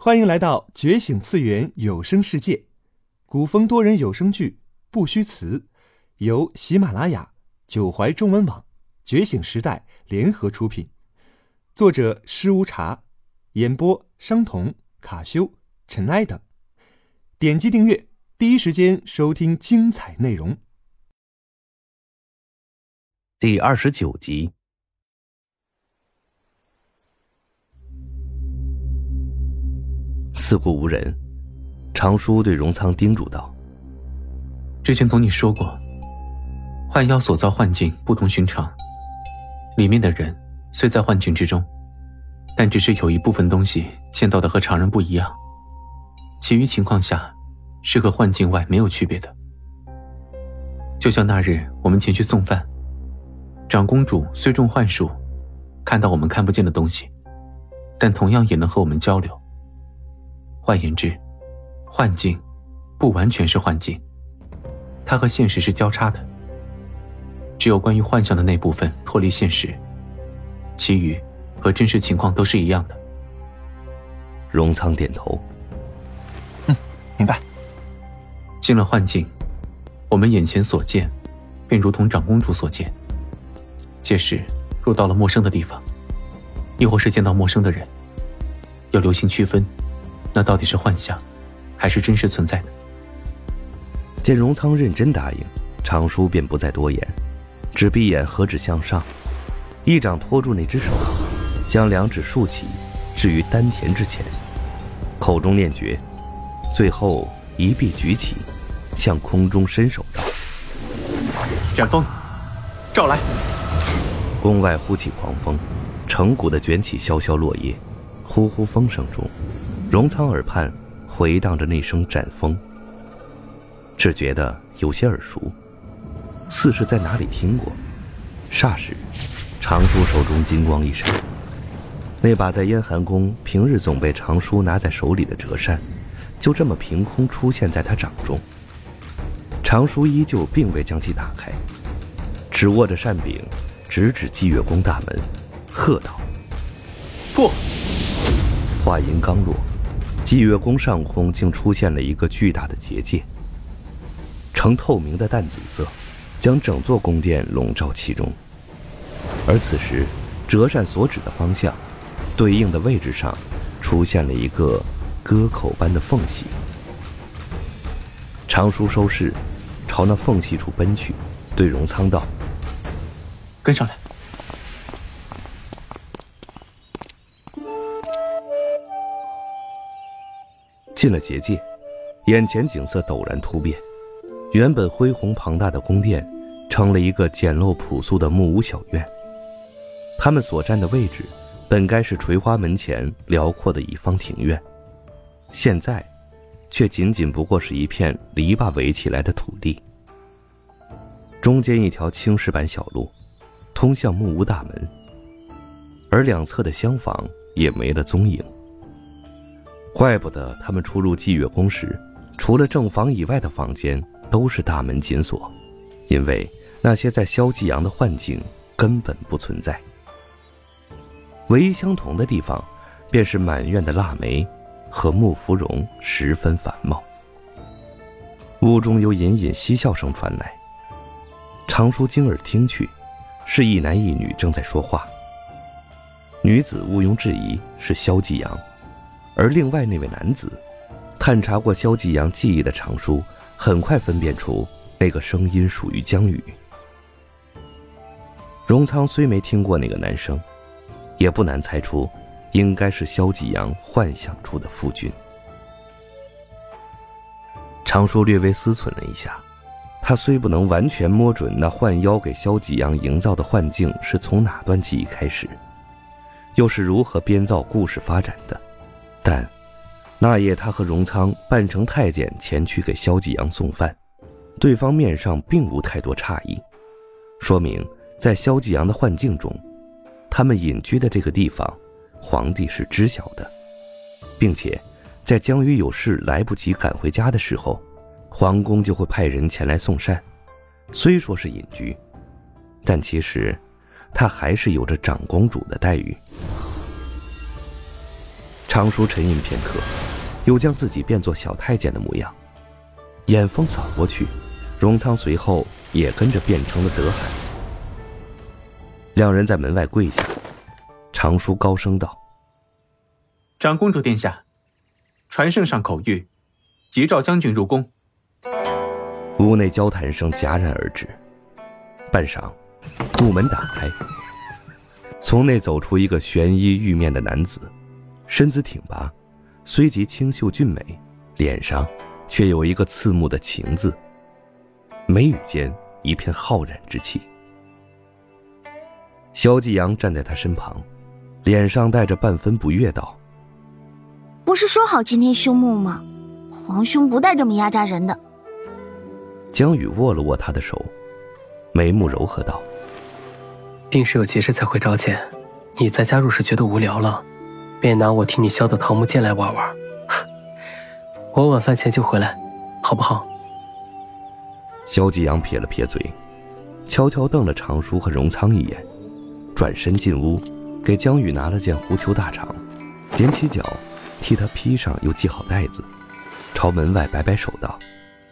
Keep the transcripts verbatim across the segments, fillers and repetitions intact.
欢迎来到觉醒次元有声世界，古风多人有声剧不虚词，由喜马拉雅、九怀中文网、觉醒时代联合出品，作者施无茶，演播商童、卡修、尘埃等。点击订阅，第一时间收听精彩内容。 第二十九集。四顾无人，常叔对荣仓叮嘱道： 之前同你说过，幻妖所造幻境不同寻常，里面的人虽在幻境之中，但只是有一部分东西见到的和常人不一样，其余情况下是和幻境外没有区别的。就像那日我们前去送饭，长公主虽中幻术，看到我们看不见的东西，但同样也能和我们交流。换言之，幻境不完全是幻境，它和现实是交叉的，只有关于幻象的那部分脱离现实，其余和真实情况都是一样的。 荣仓点头， 嗯，明白。 进了幻境，我们眼前所见便如同长公主所见，届时若到了陌生的地方，亦或是见到陌生的人，要留心区分，那到底是幻象还是真实存在的。 见荣仓认真答应，常叔便不再多言，只闭眼合指向上，一掌托住那只手，将两指竖起，置于丹田之前，口中念诀，最后一臂举起，向空中伸手道： 斩风，照来。 宫外呼起狂风，成股的卷起萧萧落叶，呼呼风声中，荣仓耳畔回荡着那声斩风，只觉得有些耳熟，似是在哪里听过。霎时，常叔手中金光一闪，那把在燕寒宫平日总被常叔拿在手里的折扇，就这么凭空出现在他掌中。常叔依旧并未将其打开，只握着扇柄，直指祭月宫大门，喝道： 不！ 话音刚落，祭月宫上空竟出现了一个巨大的结界，呈透明的淡紫色，将整座宫殿笼罩其中。而此时折扇所指的方向，对应的位置上出现了一个割口般的缝隙。常叔收势，朝那缝隙处奔去，对荣仓道： 跟上来。 进了结界，眼前景色陡然突变，原本恢宏庞大的宫殿成了一个简陋朴素的木屋小院。他们所站的位置本该是垂花门前辽阔的一方庭院，现在却仅仅不过是一片篱笆围起来的土地。中间一条青石板小路通向木屋大门，而两侧的厢房也没了踪影。怪不得他们出入祭月宫时，除了正房以外的房间都是大门紧锁，因为那些在萧继阳的幻境根本不存在。唯一相同的地方，便是满院的腊梅和穆芙蓉十分繁茂。屋中有隐隐嬉笑声传来，常叔经耳听去，是一男一女正在说话。女子毋庸置疑是萧继阳，而另外那位男子，探查过萧继阳记忆的常叔很快分辨出那个声音属于江宇。荣仓虽没听过那个男生，也不难猜出应该是萧继阳幻想出的夫君。常叔略微思忖了一下，他虽不能完全摸准那幻妖给萧继阳营造的幻境是从哪段记忆开始，又是如何编造故事发展的，但那夜他和荣仓扮成太监前去给萧继阳送饭，对方面上并无太多诧异，说明在萧继阳的幻境中，他们隐居的这个地方皇帝是知晓的，并且在江宇有事来不及赶回家的时候，皇宫就会派人前来送膳。虽说是隐居，但其实他还是有着长公主的待遇。 常叔沉吟片刻，又将自己变作小太监的模样，眼风扫过去，荣仓随后也跟着变成了德海。两人在门外跪下，常叔高声道：“ 长公主殿下，传圣上口谕，急召将军入宫。” 屋内交谈声戛然而止，半晌，木门打开，从内走出一个玄衣玉面的男子，身子挺拔，虽极清秀俊美，脸上却有一个刺目的情字，眉宇间一片浩然之气。萧继阳站在他身旁，脸上带着半分不悦道：“ 不是说好今天休沐吗？皇兄不带这么压榨人的。” 江宇握了握他的手，眉目柔和道：“ 定是有急事才会召见，你再加入时觉得无聊了，便拿我替你削的桃木剑来玩玩。我晚饭前就回来，好不好？” 萧继阳撇了撇嘴，悄悄瞪了常叔和荣仓一眼，转身进屋，给江宇拿了件狐裘大氅，踮起脚替他披上又系好带子，朝门外摆摆手道：“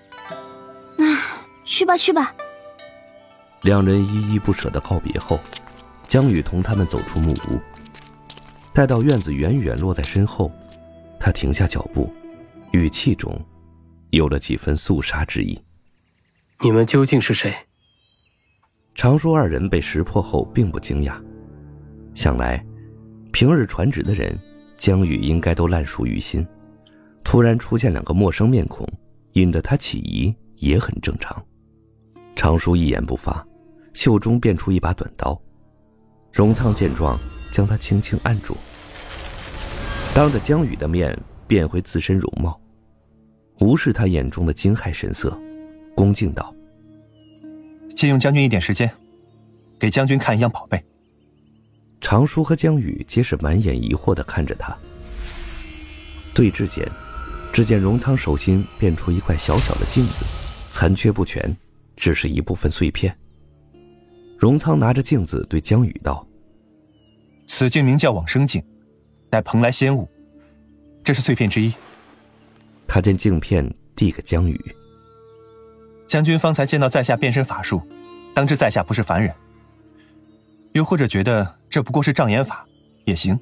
去吧去吧。” 两人依依不舍地告别后，江宇同他们走出木屋，待到院子远远落在身后，他停下脚步，语气中有了几分肃杀之意：“ 你们究竟是谁？” 常叔二人被识破后并不惊讶，想来平日传旨的人江宇应该都烂熟于心，突然出现两个陌生面孔，引得他起疑也很正常。常叔一言不发，袖中变出一把短刀，荣仓见状将他轻轻按住，当着江宇的面变回自身容貌，无视他眼中的惊骇神色，恭敬道：“ 借用将军一点时间，给将军看一样宝贝。” 常叔和江宇皆是满眼疑惑地看着他。对峙间，只见荣仓手心变出一块小小的镜子，残缺不全，只是一部分碎片。荣仓拿着镜子对江宇道：“ 此镜名叫往生镜，乃蓬莱仙物，这是碎片之一。” 他将镜片递给江宇：“ 将军方才见到在下变身法术，当知在下不是凡人。又或者觉得这不过是障眼法，也行。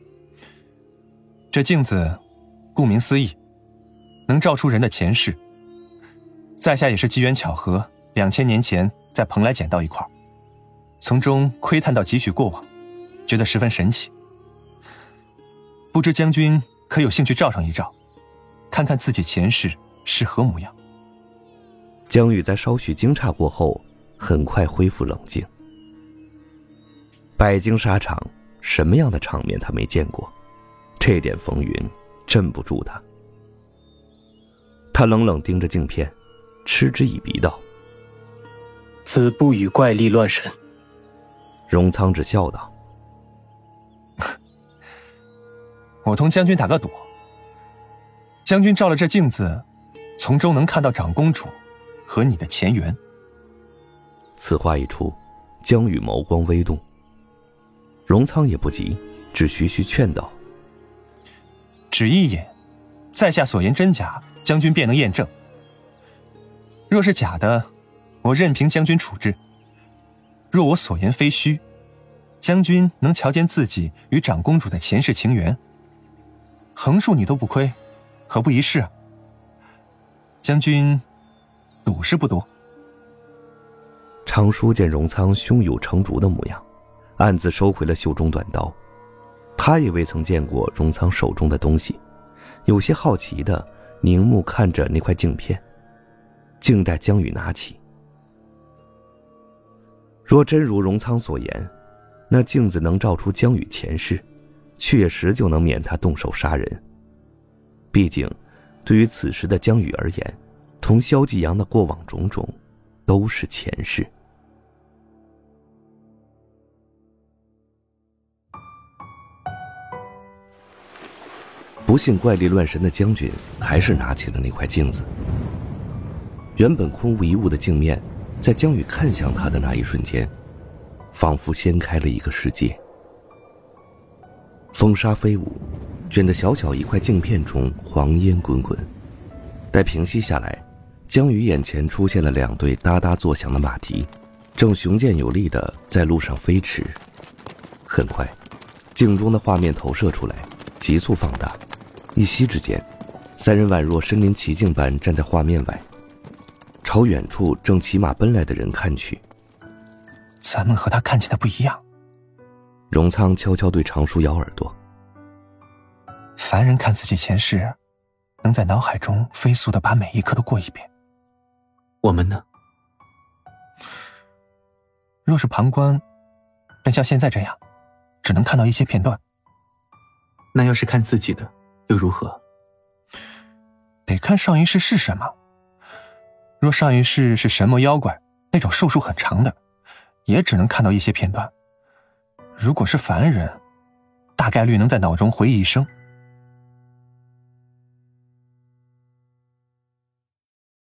这镜子，顾名思义，能照出人的前世。在下也是机缘巧合，两千年前在蓬莱捡到一块，从中窥探到几许过往，觉得十分神奇。不知将军可有兴趣照上一照，看看自己前世是何模样？” 江宇在稍许惊诧过后，很快恢复冷静。百京沙场，什么样的场面他没见过，这点风云镇不住他。他冷冷盯着镜片，嗤之以鼻道：“ 子不语怪力乱神。” 荣仓只笑道：“ 我同将军打个赌，将军照了这镜子，从中能看到长公主和你的前缘。” 此话一出，江宇眸光微动。荣仓也不急，只徐徐劝道：“ 只一眼，在下所言真假，将军便能验证。若是假的，我任凭将军处置；若我所言非虚，将军能瞧见自己与长公主的前世情缘，横竖你都不亏，何不一试啊？将军赌是不赌？” 常叔见荣仓胸有成竹的模样，暗自收回了袖中短刀。他也未曾见过荣仓手中的东西，有些好奇地凝目看着那块镜片，静待江宇拿起。若真如荣仓所言，那镜子能照出江宇前世，确实就能免他动手杀人。毕竟对于此时的江宇而言，同萧继阳的过往种种都是前世。不信怪力乱神的将军还是拿起了那块镜子。原本空无一物的镜面，在江宇看向他的那一瞬间，仿佛掀开了一个世界。风沙飞舞， 卷得小小一块镜片中黄烟滚滚。待平息下来，江宇眼前出现了两对哒哒作响的马蹄，正雄健有力地在路上飞驰。很快，镜中的画面投射出来，急速放大，一息之间，三人宛若身临其境般站在画面外，朝远处正骑马奔来的人看去。 咱们和他看见的不一样。 荣仓悄悄对常叔咬耳朵。 凡人看自己前世，能在脑海中飞速地把每一刻都过一遍。 我们呢？ 若是旁观，便像现在这样，只能看到一些片段。 那要是看自己的，又如何？ 得看上一世是什么。若上一世是神魔妖怪，那种寿数很长的，也只能看到一些片段。如果是凡人，大概率能在脑中回忆一生。